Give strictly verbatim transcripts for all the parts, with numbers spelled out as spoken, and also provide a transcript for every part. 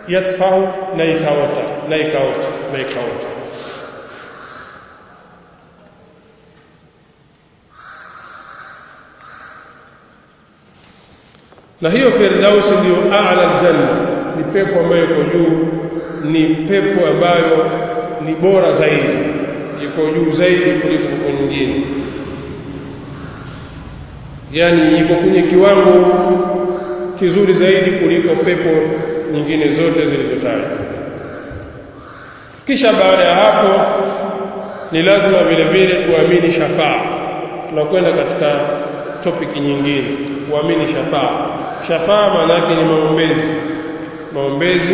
yatfau na ikaota na ikaota na ikaota. Na hiyo Firdaus ndio a'la aljanna, ni pepo ambayo iko juu, ni pepo ambayo ni bora zaidi, iko juu zaidi kuliko pepo nyingine. Yani iko kwenye kiwango kizuri zaidi kuliko pepo nyingine zote zilizotajwa. Kisha baada ya hapo ni lazima vile vile kuamini shafaa. Tunakwenda katika topic nyingine, kuamini shafaa. Shafaa maana yake ni maombezi. Maombezi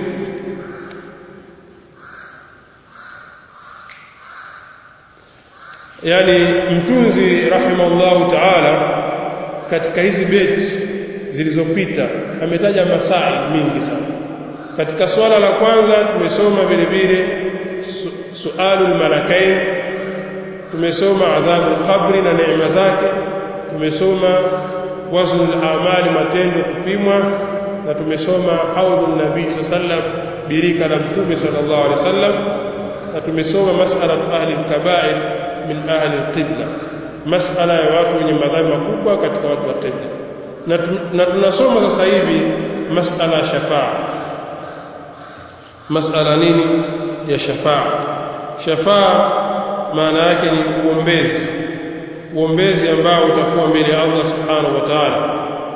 yani mtunzi rahimallahu ta'ala katika hizi beti zilizopita ametaja masail mingi sana. Katika swala la kwanza tumesoma vile vile su, sualul malakain, tumesoma adhabul qabri na neema zake, tumesoma wazn al-amali, matendo kupimwa, na tumesoma haudhun nabii sallam, birika la mtume sallallahu alaihi wasallam, na tumesoma mas'ala ahli al-kaba'ir min ahli al-qibla, mas'ala ya watu wenye madhambi makubwa katika watu wa qibla. Na, na tunasoma sasa hivi mas'ala shafaa. Mas'ala nini ya shafaa? Shafaa maana yake ni uombezi, uombezi ambao utakuwa mbele ya Allah subhanahu wa ta'ala,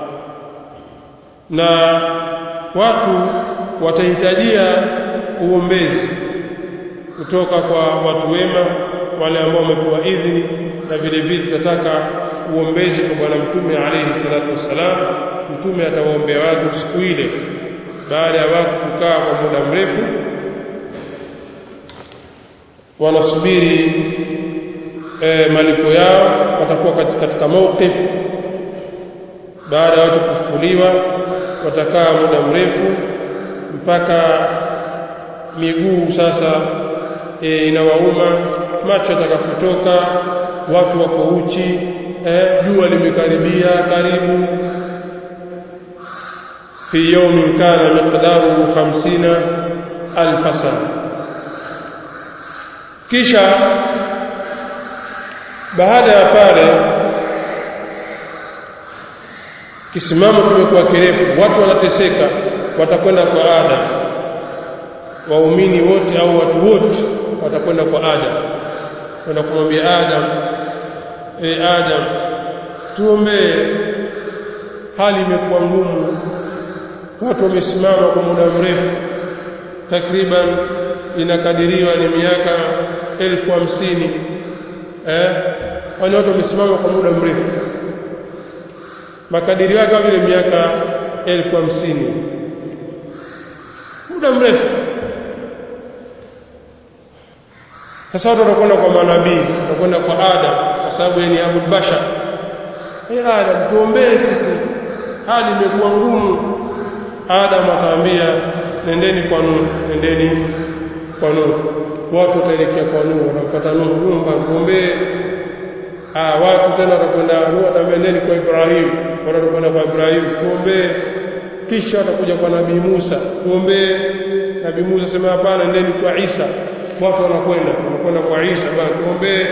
na watu watahitajia uombezi kutoka kwa watu wema, wale ambao wamepewa idhini, na vile vile tutataka uombezi kwa bwana mtume alayhi salatu wasalam. Mtume atawaombea watu siku ile baada ya watu kukaa kwa muda mrefu, wanasubiri e, malipo yao, watakuwa katika, katika mawqif. Baada ya watu kufufuliwa watakaa muda mrefu mpaka miguu sasa e, inawauma, macho yatakapotoka, watu wako uchi, eh, jua limekaribia karibu. fi yawmin kana miqdaruhu hamsina alf sana. Kisha baada ya pale kisimamo kimekuwa kirefu, watu wanateseka, watakwenda kwa Adam. Waumini wote au watu wote watakwenda kwa Adam, kwenda kumwambia Adam, e Adam, tuombee, hali imekuwa ngumu, watu wamesimama kwa muda mrefu, takriban inakadiriwa ni miaka elfu hamsini. eh wale watu wamesimama kwa muda mrefu, makadirio yake vile miaka elfu hamsini, muda mrefu. Sasa watu watakwenda kwa manabii, watakwenda kwa Adam kwa sababu yeye ni Abul Bashar. Ee Adam, tuombee sisi, hali imekuwa ngumu. Adam akamwambia, nendeni kwa Nuh, nendeni kwa Nuh. Watu wataelekea kwa Nuh, wanafuata Nuh, nyumba tuombee. Ah, watu tena watakwenda Nuh, atamwambia nendeni kwa Ibrahim, watakwenda kwa Ibrahim, tuombee. Kisha watakuja kwa Nabii Musa, tuombee. Nabii Musa sema hapana, nendeni kwa Isa. Watu wanakwenda wanakwenda kwa Isa, bwana tuombee.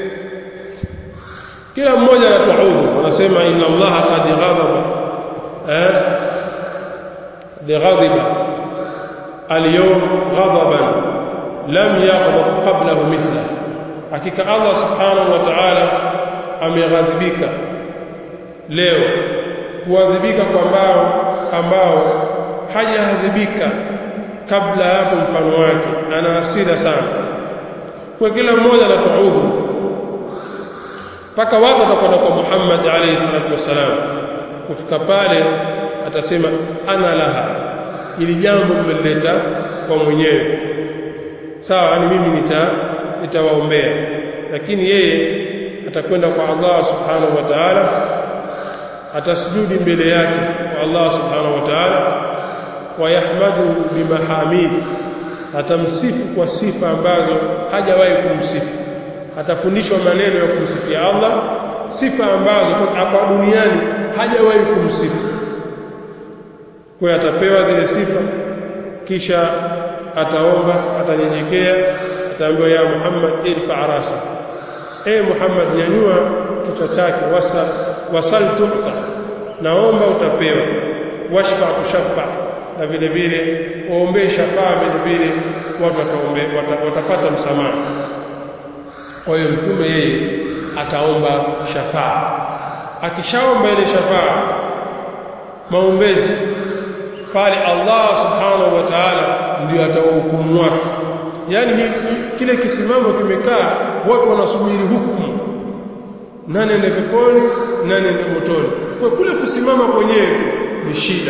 Kila mmoja anatuudhu, wanasema inna Allah qad ghadaba eh lighadiba al-yawm ghadaban lam yaghdab qablahu mithla. Hakika Allah subhanahu wa ta'ala ameghadhibika leo, kuadhibika kwa ambao ambao hajahadhibika kabla hapo mfano wake. Ana hasira sana, kwa kila mmoja anatuudhu, mpaka watu watakwenda kwa Muhammad alayhi salatu wasalam. Kufika pale atasema ana laha, ili jambo limeleta kwa mwenyewe, sawa, ni mimi nita nitawaombea. Lakini yeye atakwenda kwa Allah subhanahu wa ta'ala, atasujudi mbele yake kwa Allah subhanahu wa ta'ala, wayahmadu bimahamid, atamsifu kwa sifa ambazo hajawahi kumsifu. Atafundishwa maneno ya kumsifia Allah, sifa ambazo hapa duniani hajawahi kumsifu. Kwa atapewa zile sifa kisha ataomba, atanyenyekea, ataambiwa ya Muhammad irfa rasa, e Muhammad nyanyua kichwa chake, wasal wasal tu'ta, naomba utapewa, washfa tushaffa, na vile vile uombe shafaa, vile vile watu wataombe, watapata msamaha. Kwa hiyo mtume yeye ataomba shafaa. Akishaomba ile shafaa, maombezi pale, Allah subhanahu wa ta'ala ndio atawahukumu watu. Yani kile kisimamo kimekaa, watu wanasubiri hukumu, nani ende peponi, nani ende motoni. Kwa kule kusimama kwenyewe ni shida.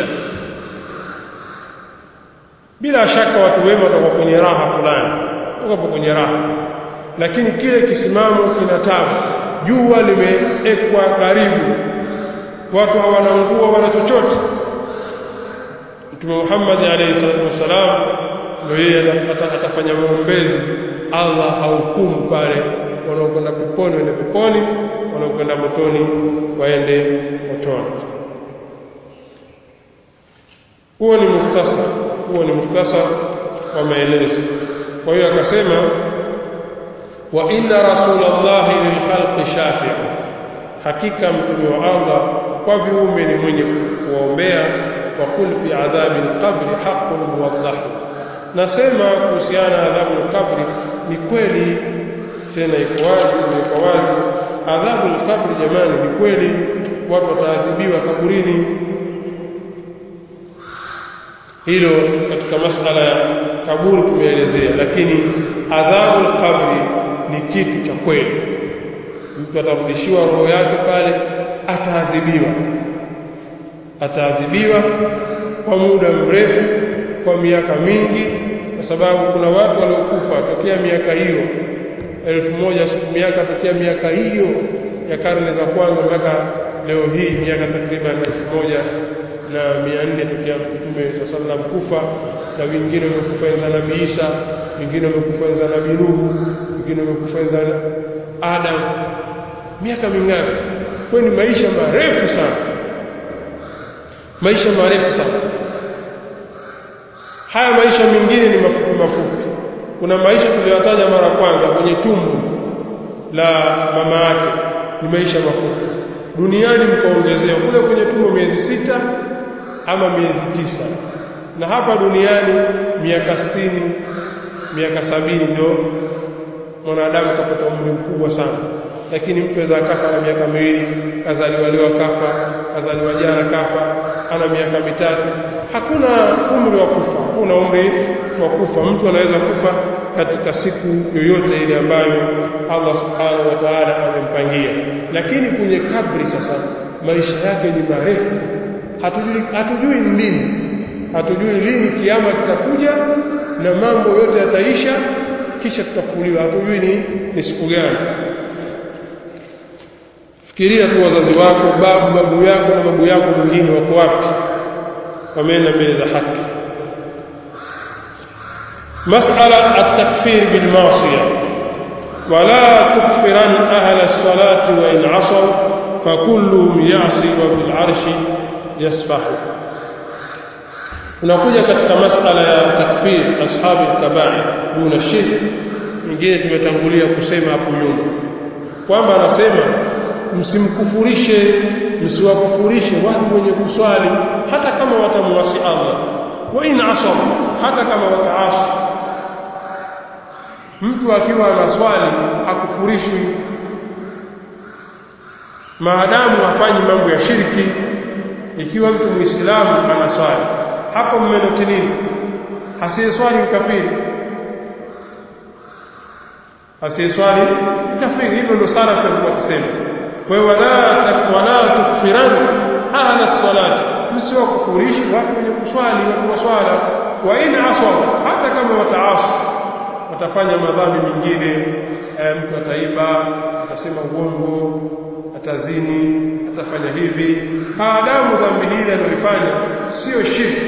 Bila shaka watu wema watakuwa kwenye raha fulani, watakuwa kwenye raha, lakini kile kisimamo kina tabu. Jua limeekwa karibu, watu hawana nguo wala chochote. Mtume Muhammad alayhi salatu wasalam ndio yeye atafanya maombezi, Allah hahukumu pale, wanaokwenda peponi waende peponi, wanaokwenda motoni waende motoni. Huo ni mukhtasar, huo ni mukhtasar wa maelezo. Kwa hiyo akasema wa inna rasulallahi lil khalqi shafi'u, hakika mtume wa Allah kwa viumbe ni mwenye kuombea. Wa kul fi adhabi al-qabri haqqun muwaddah, nasema kuhusiana adhabu al-qabri ni kweli, tena iko wazi, iko wazi. Adhabu al-qabri jamani ni kweli, watu wataadhibiwa kaburini. Hilo katika masala ya kaburi tumeelezea, lakini adhabu al-qabri ni kitu cha kweli. Mtu atarudishiwa roho yake pale, ataadhibiwa, ataadhibiwa kwa muda mrefu, kwa miaka mingi, kwa sababu kuna watu waliokufa tokea miaka hiyo elfu moja, miaka tokea miaka hiyo ya karne za kwanza mpaka leo hii, miaka takriban elfu moja na mia nne tokea Mtume sallallahu alaihi wasallam kufa, na wengine wamekufa enza Nabii Isa, wengine wamekufa enza Nabii Nuhu, wengine wamekufa enza Adam. Miaka mingapi? Kwa ni maisha marefu sana, maisha marefu sana. Haya maisha mengine ni mafupi mafupi. Kuna maisha tuliyotaja mara kwanza kwenye tumbo la mama yake, ni maisha mafupi. Duniani mkaongezea kule kwenye tumbo miezi sita ama miezi tisa, na hapa duniani miaka sitini, miaka sabini ndio mwanadamu kapata umri mkubwa sana. Lakini mtu aweza kafa na miaka miwili, kazaliwa leo kafa, kazaliwa jana kafa, ana miaka mitatu. Hakuna umri wa kufa, hakuna umri wa kufa. Mtu anaweza kufa katika siku yoyote ile ambayo Allah subhanahu wa ta'ala amempangia. Lakini kwenye kabri sasa maisha yake ni marefu, hatujui hatujui lini, hatujui lini kiyama kitakuja na mambo yote yataisha, kisha tutafufuliwa, hatujui ni, ni siku gani. Fikiria tu wazazi wako, babu babu yako na babu yako mwingine wako wapi, wameenda mbele za haki. Mas'ala at-takfir bil ma'siyah, wala tukfiran ahla as-salati wa in 'asaw fa kulluhum ya'si wa bil 'arshi yasbahu. Tunakuja katika mas'ala ya takfir ashabi al-kaba'ir duna shirk. Nyingine tumetangulia kusema hapo nyuma kwamba anasema msimkufurishe, msiwakufurishe watu wenye kuswali hata kama watamwasi Allah, wa in asaw, hata kama wataasi. Mtu akiwa anaswali hakufurishwi maadamu hafanyi mambo ya shirki. Ikiwa mtu muislamu anaswali, hapo mmenoti nini? Asiyeswali kafiri, asiyeswali kafiri. Hivyo ndio sala kwa kusema. Kwa hiyo wala wala tukfiran ahla as-salati, msiwakufurishi watu wenye kuswali, watu wa swala. Wa in asaw, hata kama wataasi, watafanya madhambi mengine, mtu ataiba, atasema uongo, atazini, atafanya hivi, maadamu dhambi hili analifanya sio shirki,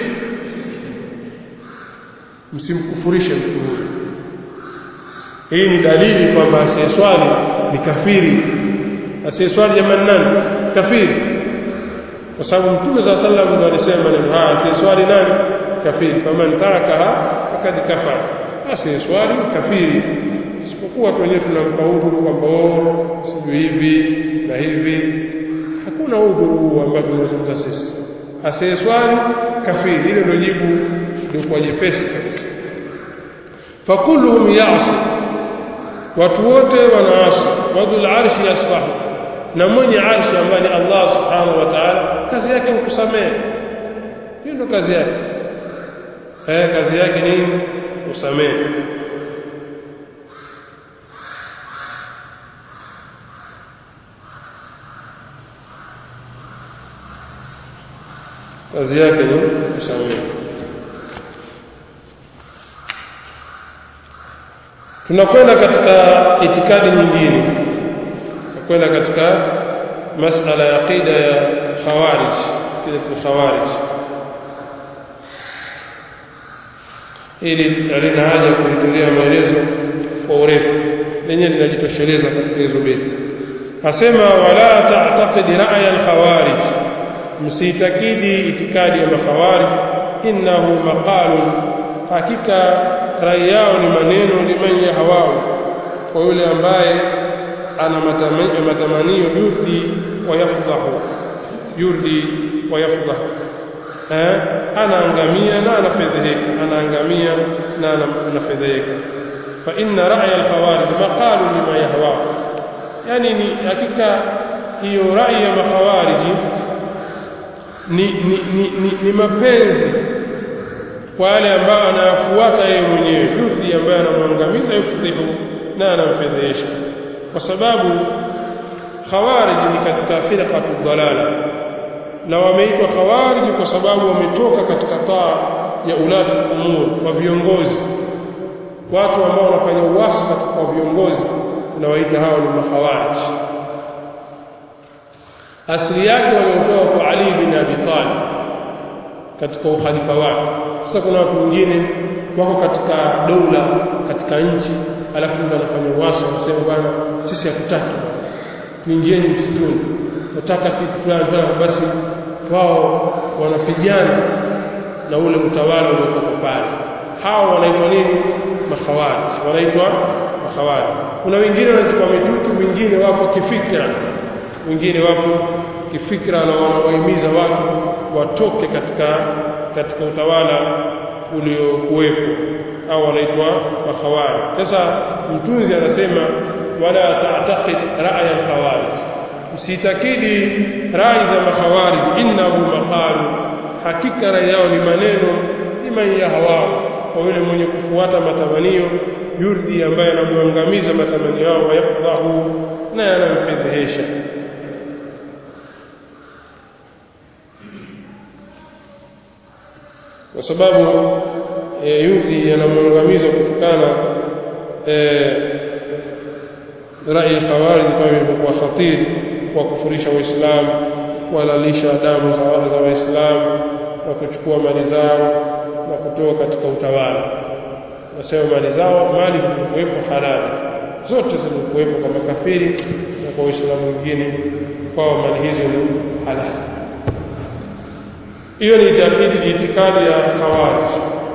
msimkufurishe mtu huyo. Hii ni dalili kwamba asiyeswali ni kafiri. Asiyeswali jamani nani? Kafiri. Kwa sababu Mtume sallallahu alaihi wasallam alisema ni asiyeswali nani? kafiri, faman tarakaha fakad kafara, basi swali kafiri. Isipokuwa tu wenyewe tunampa udhuru kwamba sio hivi na hivi, hakuna udhuru ambao tunazungumza sisi. Asiyeswali kafiri, ile ndio jibu ndio kwa jepesi kabisa. Fakulluhum ya'si, watu wote wanaasi. Wadhul arshi yasfahu, na mwenye arshi ambaye ni Allah subhanahu wa ta'ala, kazi yake ni kusamehe. Hiyo ndio kazi yake. Eh, kazi yake ni kusamehe. kazi yake ni kusamehe. Tunakwenda katika itikadi nyingine, tunakwenda katika masala ya aqida ya khawarij, aqida khawarij. Ili lina haja kulitolea maelezo kwa urefu, lenye linajitosheleza katika hizo beti. Asema wala ta'taqid ra'y al-khawarij, msitakidi itikadi ya makhawarij. Innahu maqalun, hakika rai yao ni maneno, liman yahawau, kwa yule ambaye ana matamanio, yurdi wa yafdahu, yurdi wa yafdahu, eh anaangamia na anafedheheka, anaangamia na anafedheheka. Fa inna ra'y al-khawarij maqalun lima yahawau, yani ni hakika hiyo rai ya makhawariji ni ni, ni, ni, ni mapenzi kwa wale ambao anafuata yeye mwenyewe, yurdi ambaye anamwangamiza, yufdhihu na anamfedhesha. Kwa sababu khawarij ni katika firqatu dhalala, na wameitwa khawarij kwa sababu wametoka katika taa ya ulati umur, wa viongozi, watu ambao wanafanya uasi katika viongozi, tunawaita hao ni makhawarij. Asili yake wametoka kwa Ali bin Abi Talib katika ukhalifa wake. Sasa kuna watu wengine wako katika dola, katika nchi, alafu ndio wanafanya uasi, wanasema bwana sisi hatutaki, tuingieni msituni, tunataka kitu fulani, basi wao wanapigana na ule utawala uliokuwa pale. Hao wanaitwa nini? Makhawarij, wanaitwa makhawarij. Kuna wengine wanachukua mitutu, wengine wapo kifikra, wengine wapo kifikra na wanawahimiza watu watoke katika katika utawala uliokuwepo, au wanaitwa makhawarij. Sasa mtunzi anasema wala ta'taqid ra'y al-khawarij, msitakidi rai za makhawarij. Innahu maqalu, hakika rai yao ni maneno, liman yahawau, kwa yule mwenye kufuata matamanio, yurdi ambaye anamwangamiza matamanio yao, wa yafdahu na anamfedhesha. Kwa sababu e, yurdi anamwangamiza kutokana eh rai ya khawarij kama ilivyokuwa khatiri kwa kufurisha Uislamu, kuhalalisha damu za Waislamu na kuchukua mali zao na kutoa katika utawala. Nasema mali zao, mali zilizokuwepo halali zote zilizokuwepo kwa makafiri na kwa Waislamu wengine, kwa mali hizo ni halali. Hiyo ni itikadi itikadi ya khawarij,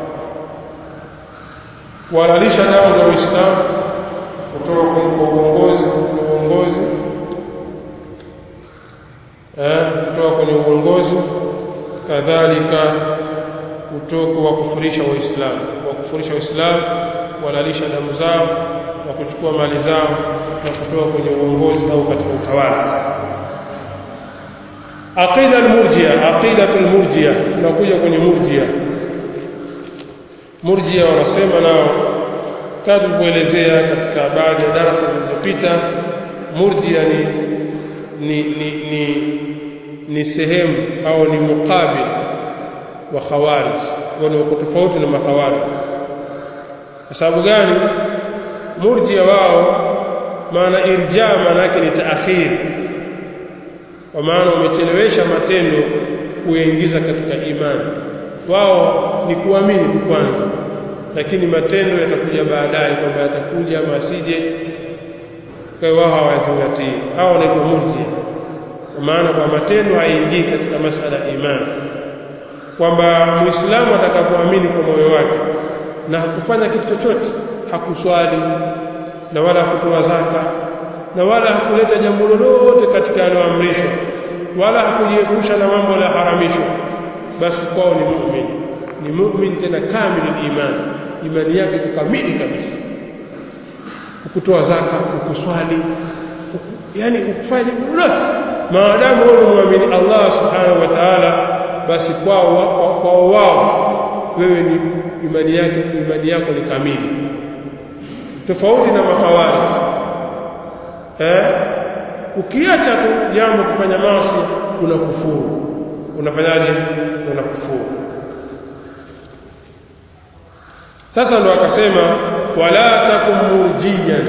kuhalalisha damu za Waislamu kutoka kwa uongozi uongozi eh kutoka kwenye uongozi, kadhalika kutoka wa kufurisha Waislamu, wa kufurisha Waislamu, kuhalalisha damu zao na kuchukua mali zao na kutoka kwenye uongozi au katika utawala. Aqida al-murji'a, aqidatu al-murji'a, tunakuja kwenye murji'a. Murji'a wanasema nao, kama kuelezea katika baadhi ya darasa zilizopita, murji'a ni ni ni ni, ni sehemu au ni mukabil wa khawarij, wao wako tofauti na makhawarij. Kwa sababu gani? Murji'a wao maana irja maana yake ni taakhir, kwa maana umechelewesha matendo kuingiza katika imani. Wao ni kuamini kwanza, lakini matendo yatakuja baadaye, kwamba yatakuja masije, kwa wao hawazingatii. Hao wanaitwa murji'a, kwa maana kwa matendo haingii katika masala ya imani. kwamba Muislamu atakapoamini kwa moyo wake na hakufanya kitu chochote, hakuswali na wala hakutoa zaka na wala hakuleta jambo lolote katika yaliyoamrishwa wala hakujiepusha na mambo ya haramishwa, basi kwao ni muumini. Ni muumini tena kamili imani, imani yake kamili kabisa. Kutoa zaka, kuswali, yani ukufanya lolote maadamu wewe muamini Allah subhanahu wa ta'ala, basi kwao kwao wao wewe ni imani yako imani yako ni kamili, tofauti na makhawarij. Eh, ukiacha tu jambo kufanya maasi unakufuru. Unafanyaje? Unakufuru. Sasa ndo akasema wala takum murjiyan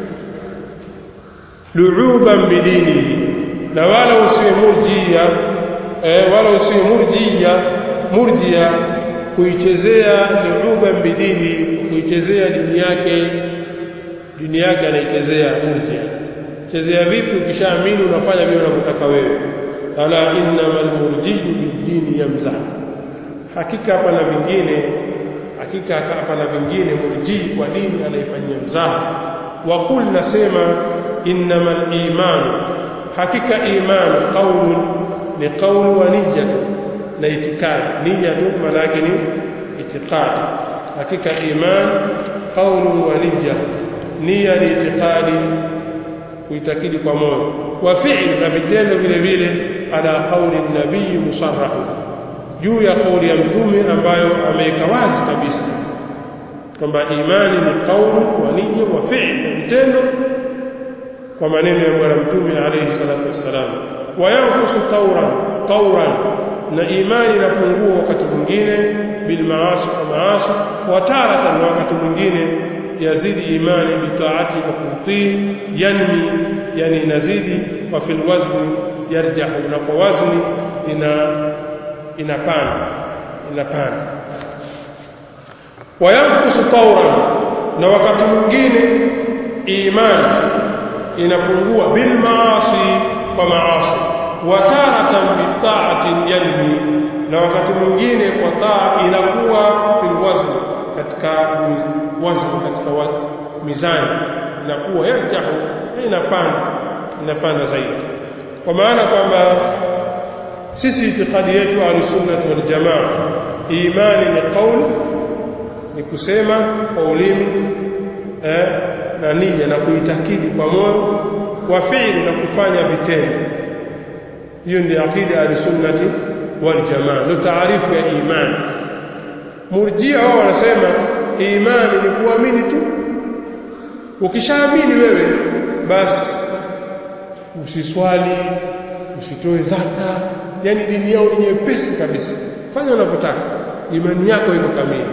lu'uban bidini, na wala usiwe murjia eh, wala usiwe murjia murjia kuichezea lu'uban bidini, kuichezea dini yake. Dini yake anaichezea murjia. Chezea vipi? Ukishaamini unafanya vile unavyotaka wewe. Ala innamal murji'u bid-dini yamzah, hakika hapa na vingine hakika hapa na vingine murji kwa dini anaifanyia mzaha. Wa qul, nasema innamal iman, hakika iman qaulun ni qaul wa niyatu, na itikadi. Niyatu maana yake ni itikadi. Hakika iman qaulun wa niyatu, nia ni itikadi, kuitakidi kwa moyo. Wa fi'l, na vitendo vile vile ala qauli nabii musarrahu, juu ya kauli ya mtume ambayo ameweka wazi kabisa kwamba imani ni kauli wa nia wa fi'l, vitendo kwa maneno ya bwana mtume alayhi salatu wassalam. Wa yanqusu tawran tawran, na imani inapungua wakati mwingine bil maasi wa maasi, wa taratan, wakati mwingine yazidi imani bitaati wa kutii, yanmi yani inazidi, wa fil wazni yarjahu, na kwa wazni ina inapanda inapanda. Wayanqusu tawran, na wakati mwingine imani inapungua bil maasi kwa maasi, wa taratan bi ta'atin yanmi, na wakati mwingine kwa taa inakuwa fil wazn, katika wazn, katika mizani inakuwa yarjahu, inapanda inapanda zaidi. Kwa maana kwamba sisi itikadi yetu al-sunnah wal jamaa, imani ni qaul, ni kusema kwa ulimi eh, na nia na kuitakidi kwa moyo, wa fi'l, na kufanya vitendo. Hiyo ndio akida al-sunnah wal jamaa, ndio taarifu ya imani. Murjia wao wanasema imani ni kuamini tu. Ukishaamini wewe, basi usiswali, usitoe zaka, yani dini yao ni nyepesi kabisa, fanya unavyotaka, imani yako iko kamili.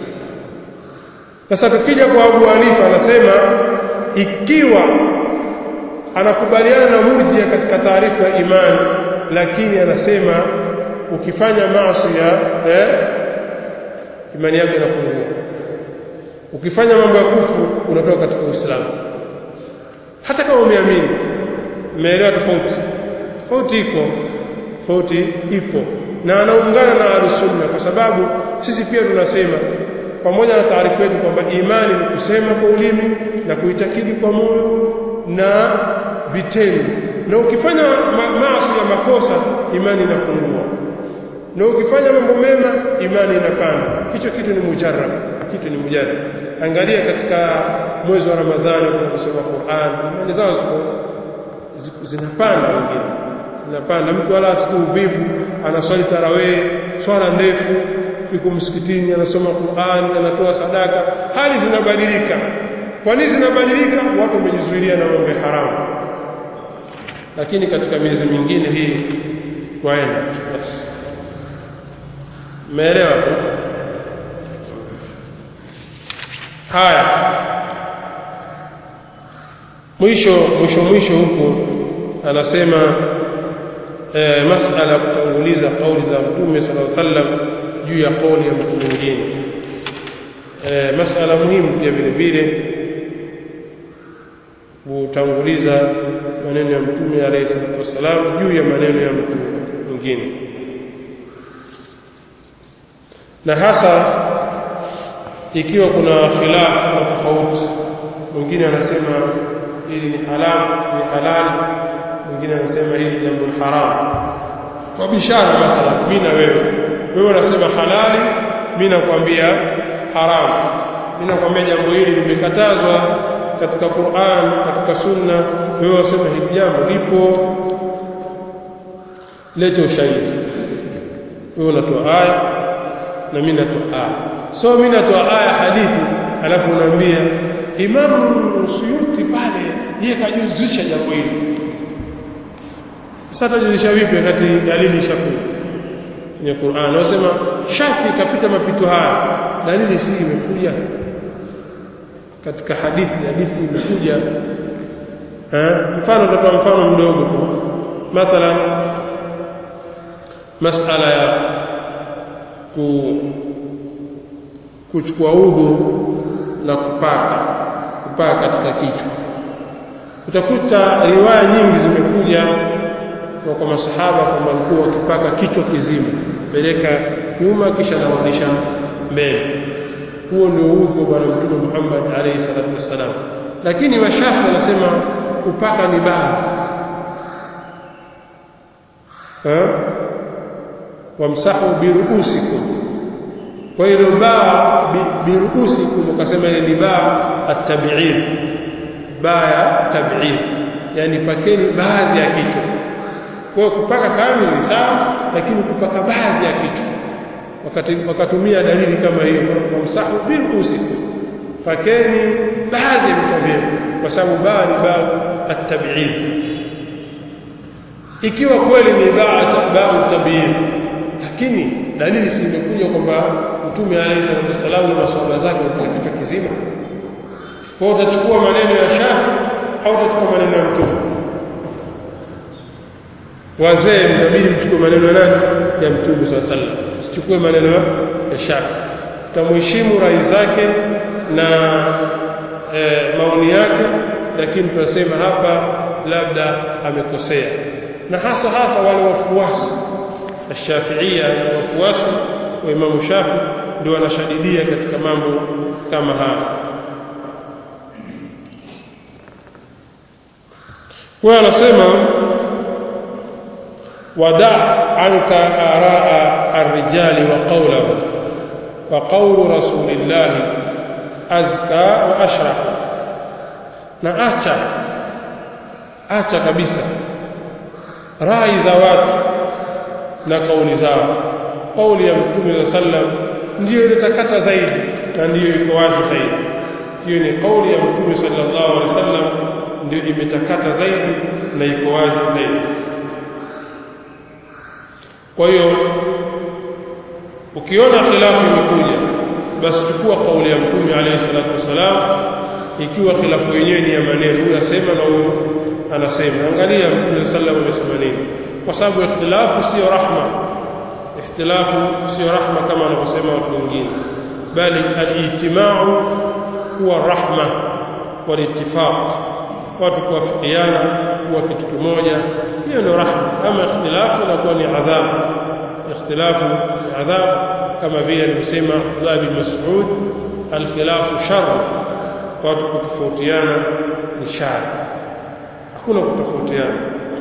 Sasa tukija kwa Abu Hanifa, anasema ikiwa anakubaliana na murjia katika taarifa ya imani, lakini anasema ukifanya maasi ya eh, imani yako inapungua. Ukifanya mambo ya kufuru unatoka katika Uislamu, hata kama umeamini. Umeelewa tofauti? Tofauti iko, tofauti ipo, na anaungana na Ahlus-Sunna, kwa sababu sisi pia tunasema pamoja na taarifa yetu kwamba imani ni kusema kwa ulimi na kuitakidi kwa moyo na vitendo. Na ukifanya ma maasi ya makosa, imani inapungua, na ukifanya mambo mema, imani inapanda. Hicho kitu ni mujarrab, kitu ni mujarrab. Angalia katika mwezi wa Ramadhani tunasoma Qur'an, imani zao ziko zinapanda, wengine zinapanda. Mtu wala asikuvivu, anaswali tarawih, swala ndefu, yuko msikitini, anasoma Qur'an, anatoa sadaka, hali zinabadilika. Kwa nini zinabadilika? Watu wamejizuilia na mambo ya haramu. Lakini katika miezi mingine hii waenda basi. Umeelewa hapo? Haya, mwisho mwisho mwisho huko anasema eh, masala kutanguliza kauli za Mtume sallallahu alaihi wasallam juu ya kauli ya mtu mwingine. Eh, masala muhimu pia vile vile kutanguliza maneno ya Mtume alayhi salatu wasallam juu ya maneno ya mtu mwingine. na hasa ikiwa kuna khilaf na tofauti. Mwingine anasema hili ni halal ni halali, mwingine anasema hili ni jambo haram. Kwa bishara mathalan mimi na wewe, wewe unasema halali, mimi nakwambia haram. Mimi nakwambia jambo hili limekatazwa katika Qur'an, katika Sunna, wewe unasema hili jambo lipo, leta ushahidi. Wewe unatoa aya na mimi natoa aya. So mimi natoa aya hadithi, alafu unaambia Imam Suyuti pale yeye kajuzisha jambo hili. Sasa tajuzisha vipi wakati dalili ishakuja kwenye Qur'an? Unasema Shafi kapita mapito haya, dalili si imekuja katika hadithi, hadithi imekuja. Eh, mfano tutatoa mfano mdogo tu. Mathalan masala ya ku kuchukua udhu na kupaka kupaka katika kichwa. Utakuta riwaya nyingi zimekuja kwa masahaba kwamba walikuwa wakipaka kichwa kizima, peleka nyuma kisha narudisha mbele. Huo ndio udhu wa Bwana Mtume Muhammad alayhi salatu wasalam. Lakini Washafi wanasema kupaka ni baa. Eh? Wamsahu biruusikum. Kwa hiyo baa biruusikum ukasema ile ni baa at-tab'id. Baa tab'id. Yani pakeni baadhi ya kichwa. Kwa hiyo kupaka kamili ni sawa, lakini kupaka baadhi ya kichwa wakati wakatumia dalili kama hiyo, wamsahu biruusikum. Pakeni baadhi ya vichwa vyenu kwa sababu baa ni baa at-tab'id. Ikiwa kweli ni baa at-tab'id, lakini dalili si imekuja kwamba Mtume alayhi salatu wasallam na maswahaba zake walipaka kichwa kizima. Kwa utachukua maneno ya Shafi au utachukua maneno ya Mtume? Wazee mtabidi mchukue maneno ya nani? Ya Mtume sallallahu alayhi wasallam. Usichukue maneno ya Shafi. Tutamheshimu rai zake na e, maoni yake, lakini tunasema hapa labda amekosea. Na hasa hasa wale wafuasi Shafi'ia na wafuasi wa Imam Shafi ndio wanashadidia katika mambo kama haya. Kwa anasema wada' anka araa ar-rijali wa qawluhu wa qawlu rasulillah azka wa ashraf. Na acha acha kabisa rai za watu na kauli zao. Kauli ya Mtume sallam ndio ilitakata zaidi na ndio iko wazi zaidi. Hiyo ni kauli ya Mtume sallallahu alaihi wasallam ndio imetakata zaidi na iko wazi zaidi. Kwa hiyo ukiona khilafu imekuja, basi chukua kauli ya Mtume alayhi salatu wasalam. Ikiwa khilafu yenyewe ni ya maneno, huyu anasema na huyu anasema, angalia Mtume sallallahu alaihi wasallam amesema nini, kwa sababu ikhtilafu sio rahma. Ikhtilafu sio rahma kama wanavyosema watu wengine, bali al-ijtima'u huwa rahma wal ittifaq. Watu kuwafikiana kuwa kitu kimoja, hiyo ndio rahma. Ama ikhtilafu inakuwa ni adhabu. Ikhtilafu ni adhabu, kama vile alisema Abdullah bin Mas'ud, al-khilafu shar. Watu kutofautiana ni shari, hakuna kutofautiana.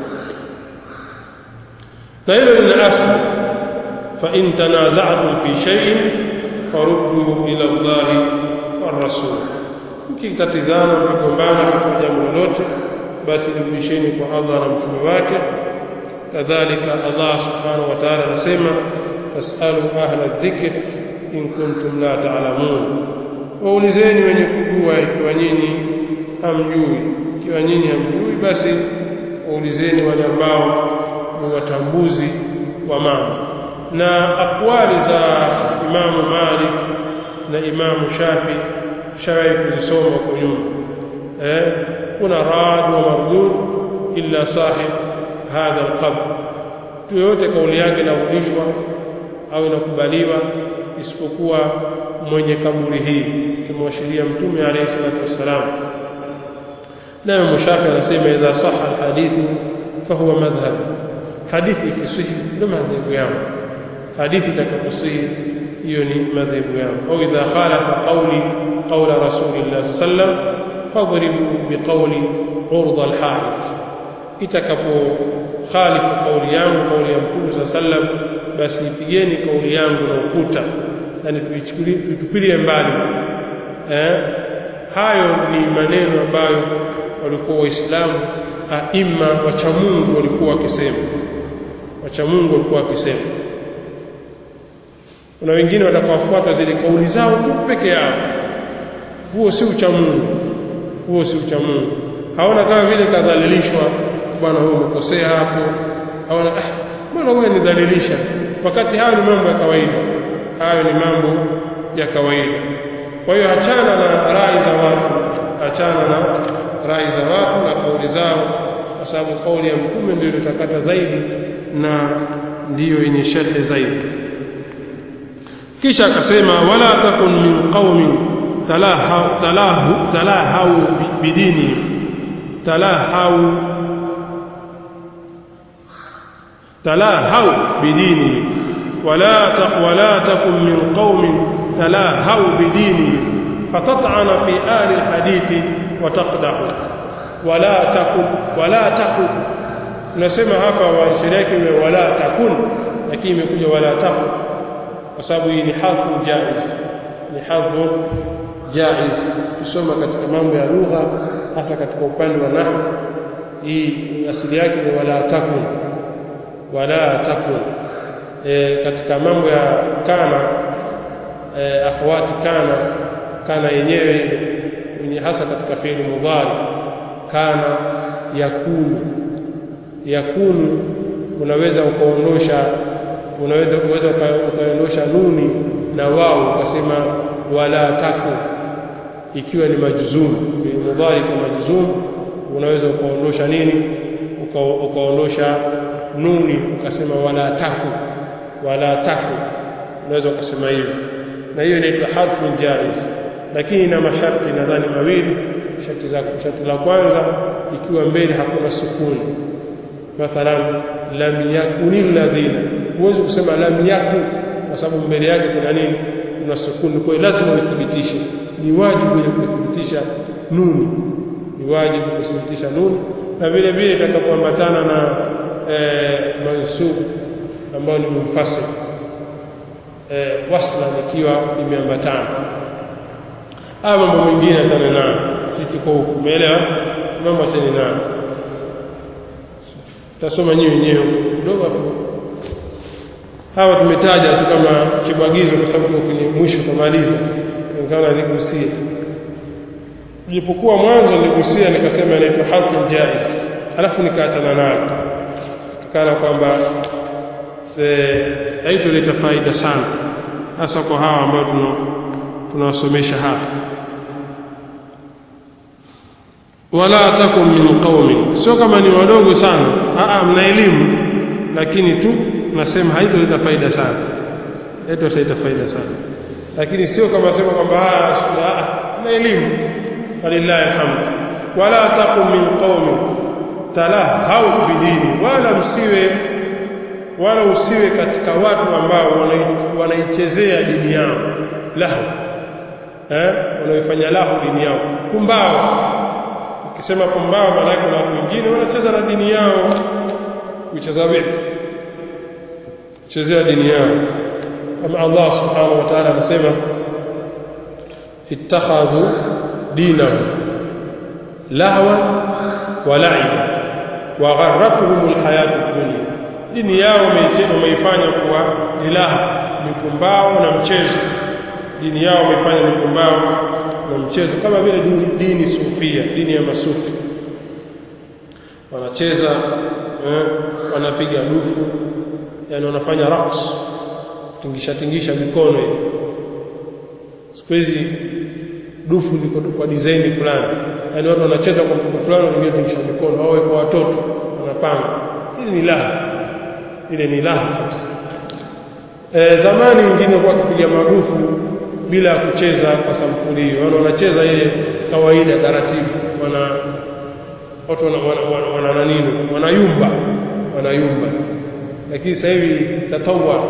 Na hilo lina asli, fa in tanaza'tum fi shay'in faruddu ila Allah wa rasul. Mkitatizana mkigombana katika jambo lolote, basi rudisheni kwa Allah na mtume wake. Kadhalika Allah subhanahu wa ta'ala anasema fasalu ahla dhikr in kuntum la ta'lamun. Waulizeni wenye kujua ikiwa nyinyi hamjui. Ikiwa nyinyi hamjui, basi waulizeni wale ambao ni watambuzi wa mambo. Na akwali za Imamu Malik na Imamu Shafi shawahi kuzisoma kwa nyuma. Eh, kuna rad wa mardud illa sahib hadha alqabr. Tu yote kauli yake inarudishwa au inakubaliwa isipokuwa mwenye kaburi hii, kumwashiria Mtume alayhi salatu wasalam. Na Imam Shafi anasema idha sahha alhadithu fahuwa madhhab. Hadithi ikisihi ndio madhhabu yao. Hadithi itakaposihi hiyo ni madhehebu yangu. Au idha khalafa qawli qawla rasulillah sallam fadribu biqawli urd alha'id, itakapo khalifu qawli yangu qawli ya Mtume sallam basi pigeni kauli yangu na ukuta, yani tuichukulie tutupilie mbali. Eh, hayo ni maneno ambayo walikuwa Waislamu aima wacha Mungu walikuwa wakisema, wacha Mungu walikuwa wakisema. Kuna wengine watakaofuata zile kauli zao tu peke yao, huo si ucha Mungu, huo si ucha Mungu. Haona kama vile kadhalilishwa, bwana wewe umekosea hapo, haona ah mbona wewe nidhalilisha, wakati hayo ni mambo ya kawaida, hayo ni mambo ya kawaida. Kwa hiyo achana na rai za watu, achana na rai za watu na kauli zao, kwa sababu kauli ya Mtume ndio itakata zaidi na ndiyo yenye sharhi zaidi. Kisha akasema wala takun min qaumin talahu talahu talahu bidini talahu talahu bidini wala wala takun min qaumin talahu bidini fatat'ana fi ahli alhadith wa taqdahu wala takun wala takun. Nasema hapa wa sheria yake wala takun, lakini imekuja wala takun kwa sababu hii ni hadfu jaiz, ni hadfu jaiz. Kusoma katika mambo ya lugha, hasa katika upande wa nahwu, hii asili yake ni wala takun, wala takun. E, katika mambo ya kana, e, akhwati kana, kana yenyewe ni hasa katika fi'il mudhari, kana yakunu, yakunu unaweza ukaondosha, unaweza kuweza ukaondosha nuni na wao ukasema wala taku, ikiwa ni majzum ni mudhari kwa majzum, unaweza ukaondosha nini, ukaondosha nuni ukasema wala taku, wala taku, unaweza ukasema hivyo, na hiyo inaitwa harfu jaiz. Lakini ina masharti nadhani mawili. Sharti za sharti la kwanza, ikiwa mbele hakuna sukuni, mathalan lam yakunil ladhina, huwezi kusema lam yakun kwa sababu mbele yake kuna nini, kuna sukuni. Kwa hiyo lazima uthibitishe, ni wajibu ile kuthibitisha nuni, ni wajibu kuthibitisha nuni. Na vile vile itakapoambatana na eh, mansub ambao ni munfasil, eh, wasla ikiwa imeambatana. Haya mambo mengine sana na sisi tuko umeelewa, mambo cheni na tasoma nyinyi wenyewe kidogo afu. Hawa tumetaja tu kama kibwagizo kwa sababu kwenye mwisho tumaliza, ingawa niligusia, nilipokuwa mwanzo niligusia nikasema inaitwa harfu jaiz, alafu nikaachana nayo tukana kwamba haitoleta faida sana, hasa kwa hawa ambao tunawasomesha hapa. Wala takum min qaumi, sio kama ni wadogo sana, a mna elimu, lakini tu nasema haitoleta faida sana, haitoleta faida sana, lakini sio kama sema kwamba ah na elimu, walillahi alhamd. Wala takum min qaumi talahu bidini, wala msiwe wala usiwe katika watu ambao wanaichezea dini yao, lahu eh wanaifanya lahu dini yao, pumbao. Ukisema pumbao maana yake watu wengine wanacheza na dini yao. Kucheza vipi? Kuchezea dini yao, kama Allah subhanahu wa ta'ala anasema ittakhadhu dinahu lahwan wa la'iba wa gharratuhum alhayatu ad-dunya, dini yao wameifanya kuwa ni lahu, ni pumbao na mchezo. Dini yao wameifanya ni pumbao na mchezo, kama vile dini, dini sufia, dini ya masufi. Wanacheza eh, wanapiga dufu, yani wanafanya raqs, tingisha tingisha mikono. Siku hizi dufu liko kwa design fulani, yani watu wanacheza kwa mfumo fulani, wengine tingisha mikono, au kwa watoto wanapanga. Hili ni lahu, ile ni lahu. Eh, zamani wengine kwa kupiga madufu bila kucheza kwa sampuli hiyo, wao wanacheza ile kawaida taratibu, wana watu wana wana, wana, wana nini, wanayumba wanayumba. Lakini sasa hivi tatawwa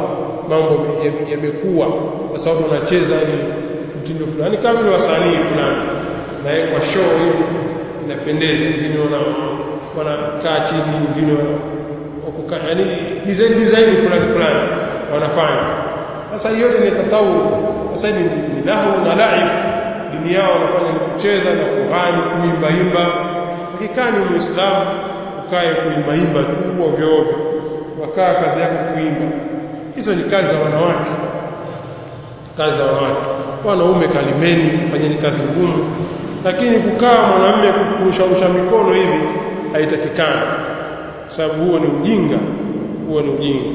mambo yamekuwa kwa sababu unacheza ni mtindo fulani kama vile wasanii fulani na yeye kwa show hivi inapendeza, wengine wana wanakaa chini, wengine wako yani design design fulani fulani wanafanya. Sasa hiyo ni tatawu, sasa ni lahu na laib, dini yao wanafanya ni kucheza na kughani, kuimba imba. Ukikani muislamu ukae kuimba imba tu ovyo ovyo, wakaa kazi yako kuimba, hizo ni kazi za wanawake, kazi za wanawake. Wanaume kalimeni, fanyeni kazi ngumu, lakini kukaa mwanamume kurusha mikono hivi haitakikani, sababu huo ni ujinga, huo ni ujinga.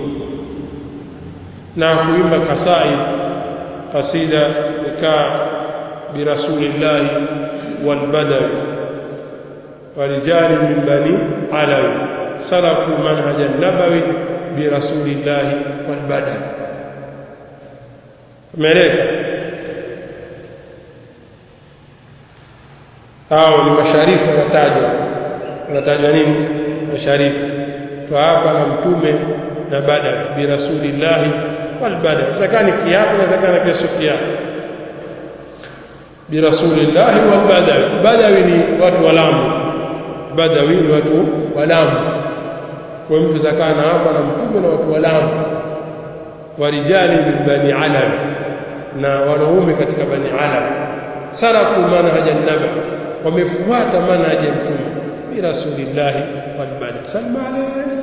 Na kuimba kasai kasida ikaa bi rasulillahi wal badawi warijali min bani alawi salaku manhaja nabawi bi rasulillahi wal badawi. Umeeleka? hao ni masharifu wanatajwa. Wanatajwa nini masharifu? Kwa hapa na mtume na badawi bi rasulillahi wal badawi. Zakani kiapo na zakana pia sio kiapo. Bi rasulillahi wal badawi. Badawi ni watu wa Lamu. Badawi ni watu wa Lamu. Kwa mtu zakana hapa na mtume na watu wa Lamu. Warijali min bani Alam, na wanaume katika bani Alam. Saraku manhaja an-nabi, wamefuata manhaja ya mtume bi rasulillahi wal badawi. Salma alayhi.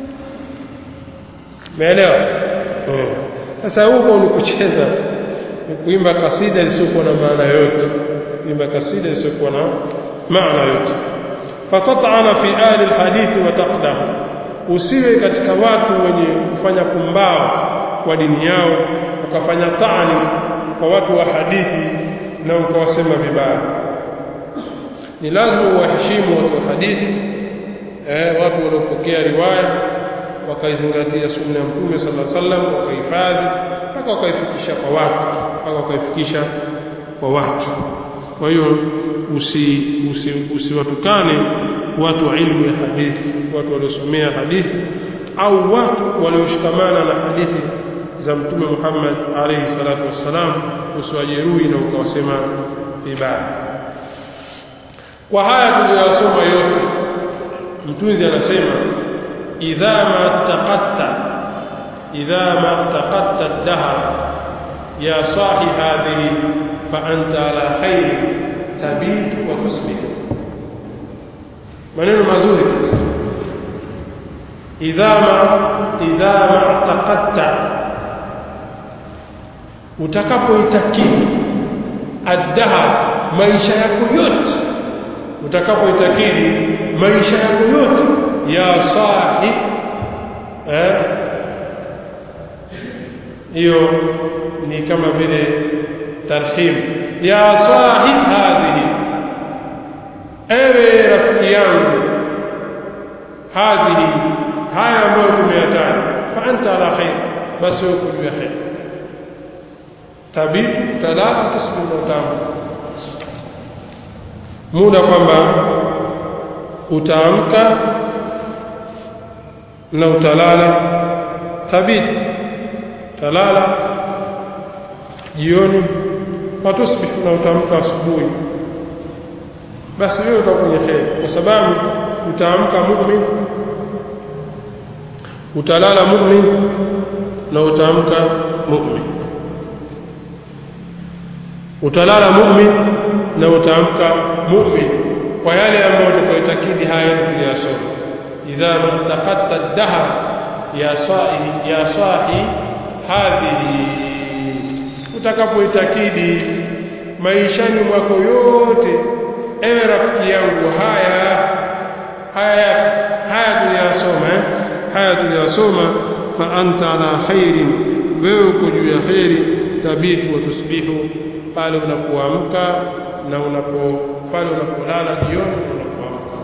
Umeelewa? Sasa huko ni kucheza, ni kuimba kasida isiyokuwa na maana yote, kuimba kasida isiyokuwa na maana yote. Fatat'ana fi ahli alhadith wa taqdah, usiwe katika watu wenye kufanya pumbao kwa dini yao, ukafanya taani kwa watu wa hadithi na ukawasema vibaya. Ni lazima uwaheshimu watu wa hadithi, eh, watu waliopokea riwaya wakaizingatia sunna ya Mtume sallallahu alaihi wasallam, wakahifadhi mpaka wakaifikisha kwa watu, mpaka wakaifikisha kwa watu. Kwa hiyo usi usiwatukane usi watu wa ilmu ya hadithi, watu waliosomea hadithi au watu walioshikamana na hadithi za Mtume Muhammad alayhi salatu wassalam, usiwajeruhi na ukawasema vibaya. Kwa haya tuliyosoma yote, mtunzi anasema idha ma taqatta idha ma taqatta ad-dahr ya sahi hadhihi fa anta ala khair tabit wa tusbih. Maneno mazuri kabisa. idha ma idha ma taqatta, utakapoitakidi ad-dahr, maisha yako yote, utakapoitakidi maisha yako yote ya sahi, eh hiyo ni kama vile tarhim. Ya sahi hadhihi, ewe rafiki yangu, hadhihi, haya ambayo tumeyataja, fa anta ala khair, basi uko juu ya khair. Tabitu talatu tusbihu tamu, muda kwamba utaamka na utalala. Thabit, talala jioni, watusbih, na utaamka asubuhi. Basi wewe utakuwa kwenye khair, kwa sababu utaamka mu'min, utalala mu'min, na utaamka mu'min. Utalala mu'min na utaamka mu'min kwa yale ambayo tukoitakidi haya tuliyosoma. idha mantaqatta ad-dahr ya sahi ya sahi hadhihi, utakapoitakidi maishani mwako yote, ewe rafiki yangu, haya haya haya tuliyosoma eh? haya tuliyosoma, fa anta ala khairin, wewe uko juu ya khairi. Tabitu wa tusbihu, pale unapoamka na unapo pale unapolala jioni unapoamka.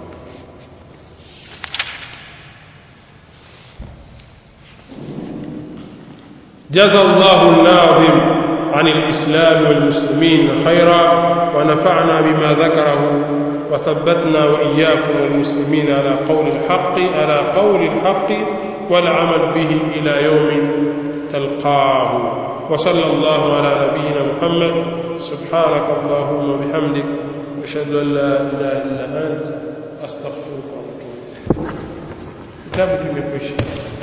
Jazallahu an-nazim 'an al-islam wal-muslimin khayran wa nafa'na bima dhakarahu wa thabbatna wa iyyakum wal-muslimin ala qawli al-haqqi ala qawli al-haqqi wal 'amal bihi ila yawmin تلقاه. وصلى الله على نبينا محمد. سبحانك اللهم وبحمدك أشهد أن لا إله إلا أنت أستغفرك وأتوب إليك. كتابك يمكن